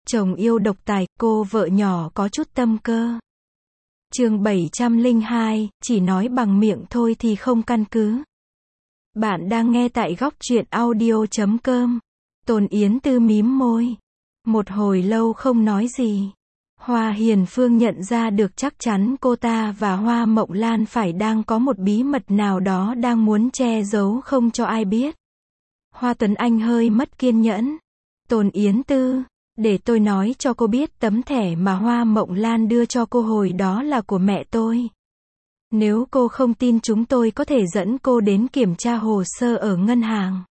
Chồng yêu độc tài, cô vợ nhỏ có chút tâm cơ. Chương 702, chỉ nói bằng miệng thôi thì không căn cứ. Bạn đang nghe tại góc truyện audio.com. Tôn Yến Tư mím môi. Một hồi lâu không nói gì. Hoa Hiền Phương nhận ra được chắc chắn cô ta và Hoa Mộng Lan phải đang có một bí mật nào đó đang muốn che giấu không cho ai biết. Hoa Tuấn Anh hơi mất kiên nhẫn. Tôn Yến Tư, để tôi nói cho cô biết tấm thẻ mà Hoa Mộng Lan đưa cho cô hồi đó là của mẹ tôi. Nếu cô không tin chúng tôi có thể dẫn cô đến kiểm tra hồ sơ ở ngân hàng.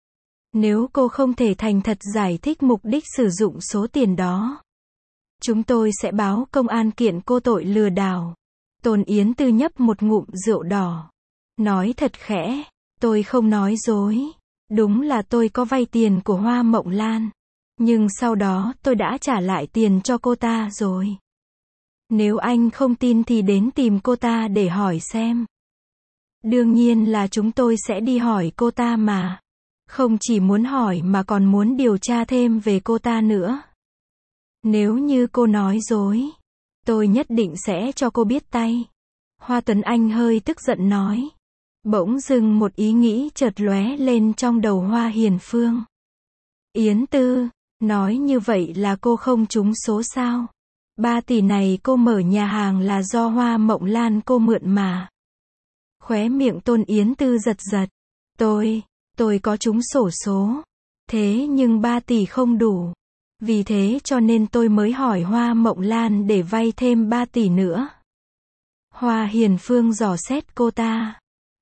Nếu cô không thể thành thật giải thích mục đích sử dụng số tiền đó, chúng tôi sẽ báo công an kiện cô tội lừa đảo. Tôn Yến Tư nhấp một ngụm rượu đỏ. Nói thật khẽ, tôi không nói dối. Đúng là tôi có vay tiền của Hoa Mộng Lan. Nhưng sau đó tôi đã trả lại tiền cho cô ta rồi. Nếu anh không tin thì đến tìm cô ta để hỏi xem. Đương nhiên là chúng tôi sẽ đi hỏi cô ta mà. Không chỉ muốn hỏi mà còn muốn điều tra thêm về cô ta nữa. Nếu như cô nói dối, tôi nhất định sẽ cho cô biết tay. Hoa Tuấn Anh hơi tức giận nói. Bỗng dưng một ý nghĩ chợt lóe lên trong đầu Hoa Hiền Phương. Yến Tư, nói như vậy là cô không trúng số sao? 3 tỷ này cô mở nhà hàng là do Hoa Mộng Lan cô mượn mà. Khóe miệng Tôn Yến Tư giật giật. Tôi có trúng xổ số. Thế nhưng 3 tỷ không đủ. Vì thế cho nên tôi mới hỏi Hoa Mộng Lan để vay thêm 3 tỷ nữa. Hoa Hiền Phương dò xét cô ta.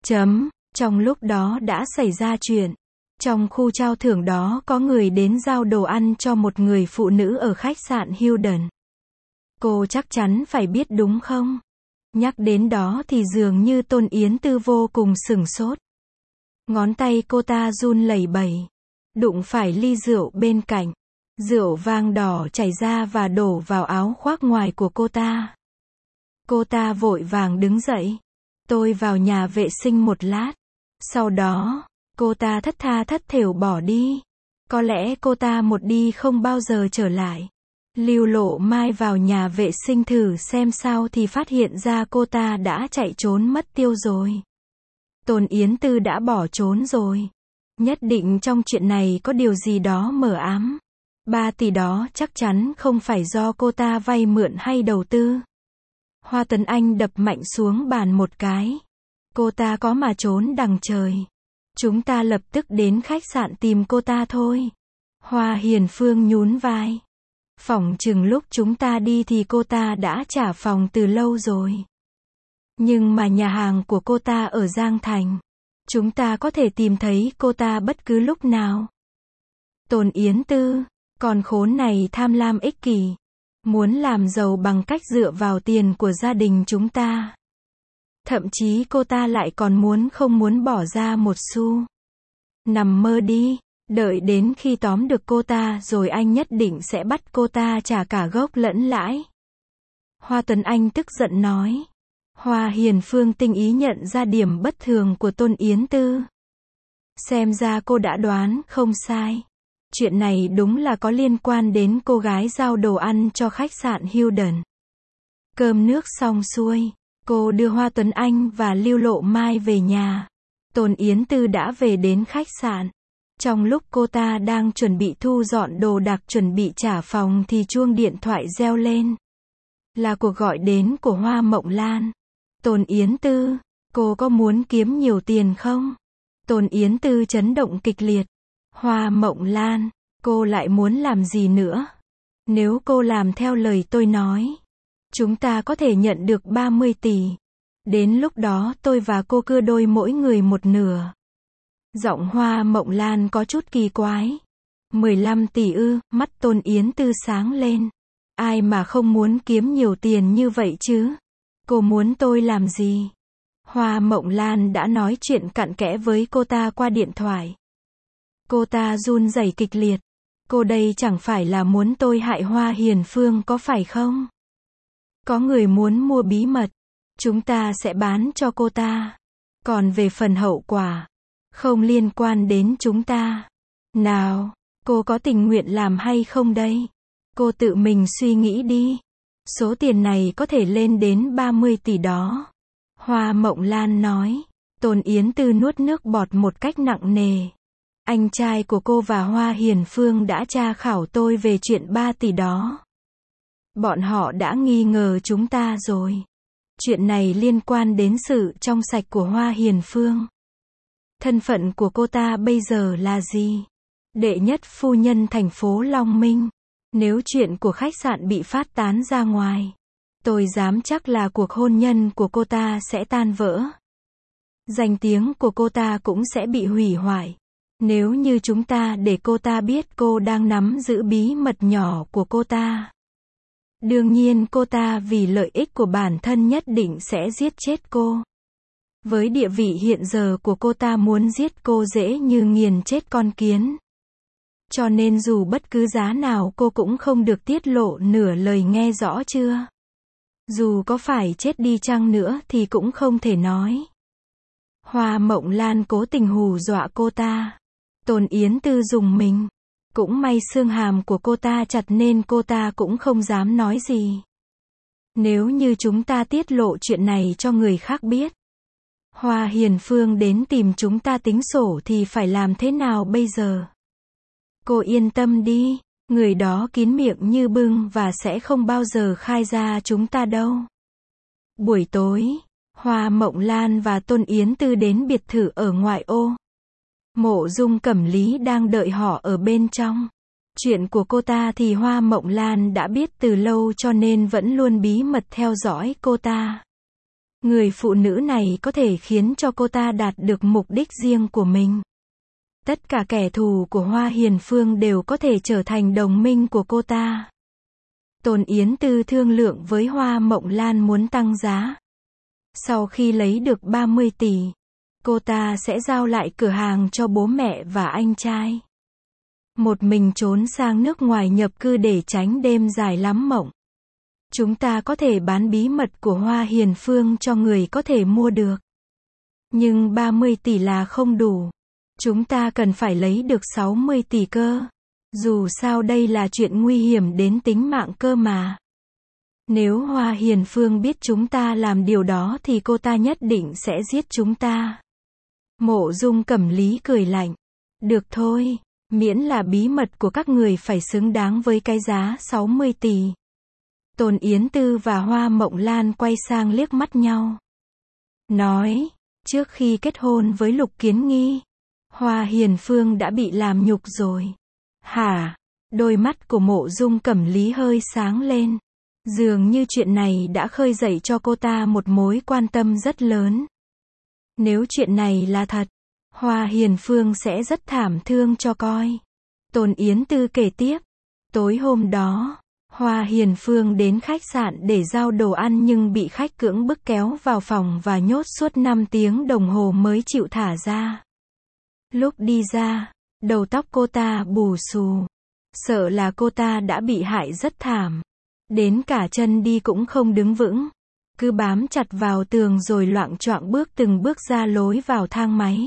Trong lúc đó đã xảy ra chuyện. Trong khu trao thưởng đó có người đến giao đồ ăn cho một người phụ nữ ở khách sạn Hilton. Cô chắc chắn phải biết đúng không? Nhắc đến đó thì dường như Tôn Yến Tư vô cùng sửng sốt. Ngón tay cô ta run lẩy bẩy. Đụng phải ly rượu bên cạnh. Rượu vang đỏ chảy ra và đổ vào áo khoác ngoài của cô ta. Cô ta vội vàng đứng dậy. Tôi vào nhà vệ sinh một lát. Sau đó, cô ta thất tha thất thểu bỏ đi. Có lẽ cô ta một đi không bao giờ trở lại. Lưu Lộ Mai vào nhà vệ sinh thử xem sao thì phát hiện ra cô ta đã chạy trốn mất tiêu rồi. Tôn Yến Tư đã bỏ trốn rồi. Nhất định trong chuyện này có điều gì đó mờ ám. 3 tỷ đó chắc chắn không phải do cô ta vay mượn hay đầu tư. Hoa Tuấn Anh đập mạnh xuống bàn một cái. Cô ta có mà trốn đằng trời. Chúng ta lập tức đến khách sạn tìm cô ta thôi. Hoa Hiền Phương nhún vai. Phỏng chừng lúc chúng ta đi thì cô ta đã trả phòng từ lâu rồi. Nhưng mà nhà hàng của cô ta ở Giang Thành. Chúng ta có thể tìm thấy cô ta bất cứ lúc nào. Tôn Yến Tư, con khốn này tham lam ích kỷ. Muốn làm giàu bằng cách dựa vào tiền của gia đình chúng ta. Thậm chí cô ta lại còn không muốn bỏ ra một xu. Nằm mơ đi, đợi đến khi tóm được cô ta rồi anh nhất định sẽ bắt cô ta trả cả gốc lẫn lãi. Hoa Tuấn Anh tức giận nói. Hoa Hiền Phương tinh ý nhận ra điểm bất thường của Tôn Yến Tư. Xem ra cô đã đoán không sai. Chuyện này đúng là có liên quan đến cô gái giao đồ ăn cho khách sạn Hilton. Cơm nước xong xuôi, cô đưa Hoa Tuấn Anh và Lưu Lộ Mai về nhà. Tôn Yến Tư đã về đến khách sạn. Trong lúc cô ta đang chuẩn bị thu dọn đồ đạc chuẩn bị trả phòng thì chuông điện thoại reo lên. Là cuộc gọi đến của Hoa Mộng Lan. Tôn Yến Tư, cô có muốn kiếm nhiều tiền không? Tôn Yến Tư chấn động kịch liệt. Hoa Mộng Lan, cô lại muốn làm gì nữa? Nếu cô làm theo lời tôi nói, chúng ta có thể nhận được 30 tỷ. Đến lúc đó tôi và cô cưa đôi mỗi người một nửa. Giọng Hoa Mộng Lan có chút kỳ quái. 15 tỷ ư? Mắt Tôn Yến Tư sáng lên. Ai mà không muốn kiếm nhiều tiền như vậy chứ? Cô muốn tôi làm gì? Hoa Mộng Lan đã nói chuyện cặn kẽ với cô ta qua điện thoại. Cô ta run rẩy kịch liệt. Cô đây chẳng phải là muốn tôi hại Hoa Hiền Phương có phải không? Có người muốn mua bí mật. Chúng ta sẽ bán cho cô ta. Còn về phần hậu quả, không liên quan đến chúng ta. Nào, cô có tình nguyện làm hay không đây? Cô tự mình suy nghĩ đi. Số tiền này có thể lên đến 30 tỷ đó. Hoa Mộng Lan nói. Tôn Yến Tư nuốt nước bọt một cách nặng nề. Anh trai của cô và Hoa Hiền Phương đã tra khảo tôi về chuyện 3 tỷ đó. Bọn họ đã nghi ngờ chúng ta rồi. Chuyện này liên quan đến sự trong sạch của Hoa Hiền Phương. Thân phận của cô ta bây giờ là gì? Đệ nhất phu nhân thành phố Long Minh. Nếu chuyện của khách sạn bị phát tán ra ngoài, tôi dám chắc là cuộc hôn nhân của cô ta sẽ tan vỡ. Danh tiếng của cô ta cũng sẽ bị hủy hoại. Nếu như chúng ta để cô ta biết cô đang nắm giữ bí mật nhỏ của cô ta. Đương nhiên cô ta vì lợi ích của bản thân nhất định sẽ giết chết cô. Với địa vị hiện giờ của cô ta muốn giết cô dễ như nghiền chết con kiến. Cho nên dù bất cứ giá nào cô cũng không được tiết lộ nửa lời, nghe rõ chưa? Dù có phải chết đi chăng nữa thì cũng không thể nói. Hoa Mộng Lan cố tình hù dọa cô ta. Tôn Yến Tư dùng mình. Cũng may xương hàm của cô ta chặt nên cô ta cũng không dám nói gì. Nếu như chúng ta tiết lộ chuyện này cho người khác biết, Hoa Hiền Phương đến tìm chúng ta tính sổ thì phải làm thế nào bây giờ? Cô yên tâm đi, người đó kín miệng như bưng và sẽ không bao giờ khai ra chúng ta đâu. Buổi tối, Hoa Mộng Lan và Tôn Yến Tư đến biệt thự ở ngoại ô. Mộ Dung Cẩm Lý đang đợi họ ở bên trong. Chuyện của cô ta thì Hoa Mộng Lan đã biết từ lâu cho nên vẫn luôn bí mật theo dõi cô ta. Người phụ nữ này có thể khiến cho cô ta đạt được mục đích riêng của mình. Tất cả kẻ thù của Hoa Hiền Phương đều có thể trở thành đồng minh của cô ta. Tôn Yến Tư thương lượng với Hoa Mộng Lan muốn tăng giá. Sau khi lấy được 30 tỷ, cô ta sẽ giao lại cửa hàng cho bố mẹ và anh trai. Một mình trốn sang nước ngoài nhập cư để tránh đêm dài lắm mộng. Chúng ta có thể bán bí mật của Hoa Hiền Phương cho người có thể mua được. Nhưng 30 tỷ là không đủ. Chúng ta cần phải lấy được 60 tỷ cơ. Dù sao đây là chuyện nguy hiểm đến tính mạng cơ mà. Nếu Hoa Hiền Phương biết chúng ta làm điều đó thì cô ta nhất định sẽ giết chúng ta. Mộ Dung Cẩm Lý cười lạnh. Được thôi, miễn là bí mật của các người phải xứng đáng với cái giá 60 tỷ. Tôn Yến Tư và Hoa Mộng Lan quay sang liếc mắt nhau. Nói, trước khi kết hôn với Lục Kiến Nghi, Hoa Hiền Phương đã bị làm nhục rồi. Hả? Đôi mắt của Mộ Dung Cẩm Lý hơi sáng lên. Dường như chuyện này đã khơi dậy cho cô ta một mối quan tâm rất lớn. Nếu chuyện này là thật, Hoa Hiền Phương sẽ rất thảm thương cho coi. Tôn Yến Tư kể tiếp. Tối hôm đó, Hoa Hiền Phương đến khách sạn để giao đồ ăn nhưng bị khách cưỡng bức kéo vào phòng và nhốt suốt 5 tiếng đồng hồ mới chịu thả ra. Lúc đi ra, đầu tóc cô ta bù xù. Sợ là cô ta đã bị hại rất thảm. Đến cả chân đi cũng không đứng vững. Cứ bám chặt vào tường rồi loạng choạng bước từng bước ra lối vào thang máy.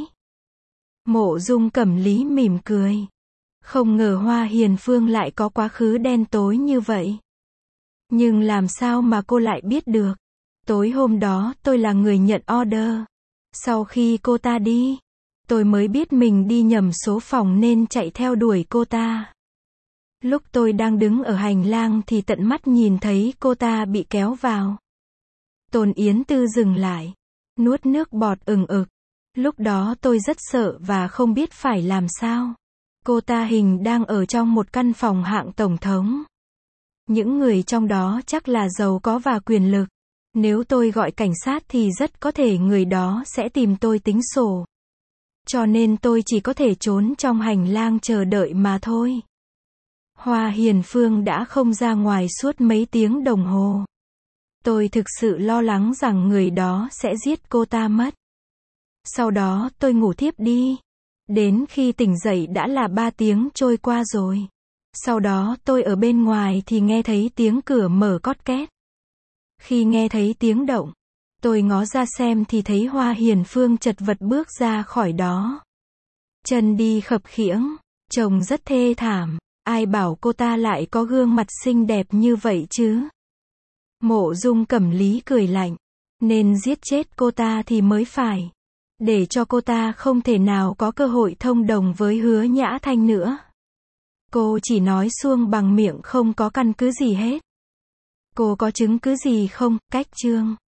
Mộ Dung Cẩm Lý mỉm cười. Không ngờ Hoa Hiền Phương lại có quá khứ đen tối như vậy. Nhưng làm sao mà cô lại biết được? Tối hôm đó tôi là người nhận order. Sau khi cô ta đi, tôi mới biết mình đi nhầm số phòng nên chạy theo đuổi cô ta. Lúc tôi đang đứng ở hành lang thì tận mắt nhìn thấy cô ta bị kéo vào. Tôn Yến Tư dừng lại, nuốt nước bọt ừng ực. Lúc đó tôi rất sợ và không biết phải làm sao. Cô ta hình đang ở trong một căn phòng hạng tổng thống. Những người trong đó chắc là giàu có và quyền lực. Nếu tôi gọi cảnh sát thì rất có thể người đó sẽ tìm tôi tính sổ. Cho nên tôi chỉ có thể trốn trong hành lang chờ đợi mà thôi. Hoa Hiền Phương đã không ra ngoài suốt mấy tiếng đồng hồ. Tôi thực sự lo lắng rằng người đó sẽ giết cô ta mất. Sau đó tôi ngủ thiếp đi. Đến khi tỉnh dậy đã là 3 tiếng trôi qua rồi. Sau đó tôi ở bên ngoài thì nghe thấy tiếng cửa mở cót két. Khi nghe thấy tiếng động, tôi ngó ra xem thì thấy Hoa Hiền Phương chật vật bước ra khỏi đó. Chân đi khập khiễng, trông rất thê thảm. Ai bảo cô ta lại có gương mặt xinh đẹp như vậy chứ? Mộ Dung Cẩm Lý cười lạnh. Nên giết chết cô ta thì mới phải. Để cho cô ta không thể nào có cơ hội thông đồng với Hứa Nhã Thanh nữa. Cô chỉ nói suông bằng miệng không có căn cứ gì hết. Cô có chứng cứ gì không, Cách Trương?